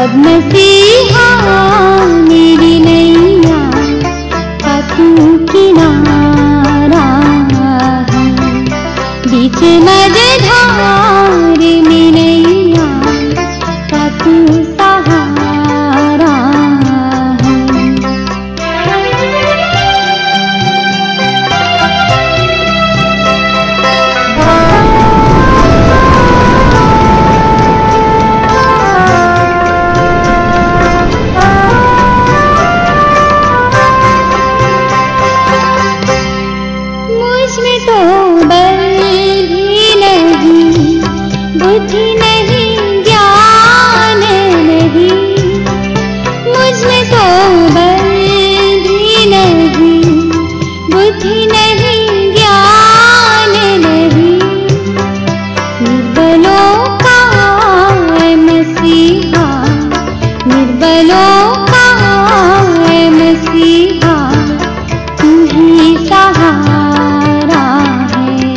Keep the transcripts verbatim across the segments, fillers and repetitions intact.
अब मसीहा मेरी नैया का तू किनारा है, बीच मझधार में नैया का तू सहारा है। मुझ में तो बल भी नहीं, बुद्धि नहीं, ज्ञान नहीं, मुझ में तो बल भी नहीं, बुद्धि नहीं, ज्ञान नहीं, निर्बलों का है मसीहा, निर्बलों का है मसीहा, तू ही सहारा है।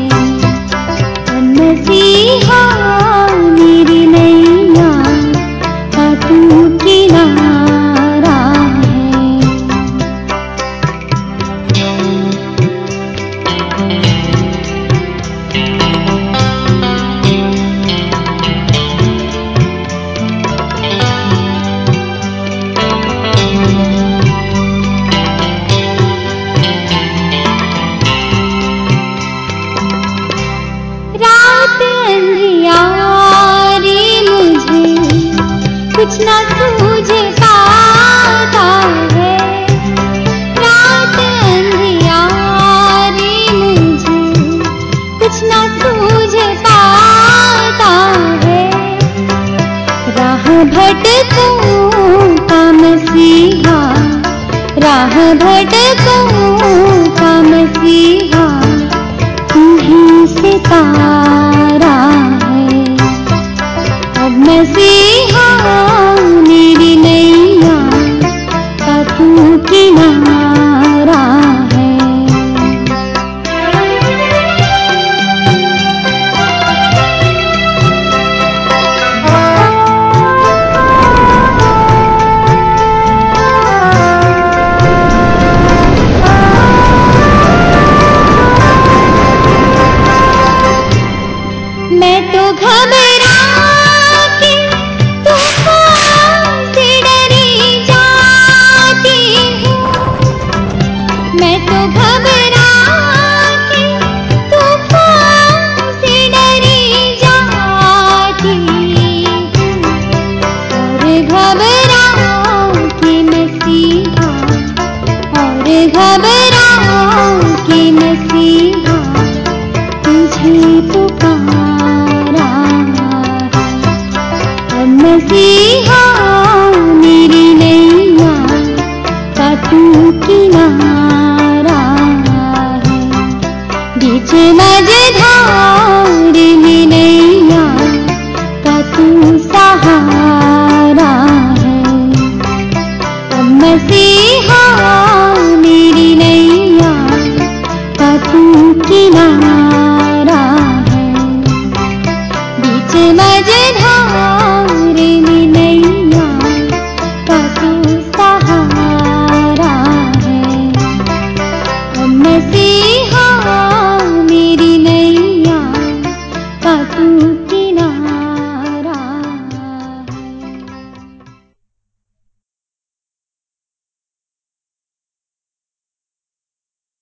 मसीहा मेरी नैया का तू किनारा है। रात अंधियारी मुझे कुछ ना सूझ पाता है, रात अंधियारी मुझे कुछ ना सूझ पाता है, राह भटकों का मसीहा, राह भटकों का मसीहा, तू ही सितारा है। अब मसीहा मेरी नैया का तू किनारा है। मैं तो घबरा के तूफान से डरी जाती हूँ, मैं तो घबरा के तूफान से डरी जाती हूँ, और घबरा के मसीहा, और घबरा के मसीहा, तुझे पुकारा है। अब मसीहा मेरी नैया का तू किनारा है, बीच मझधार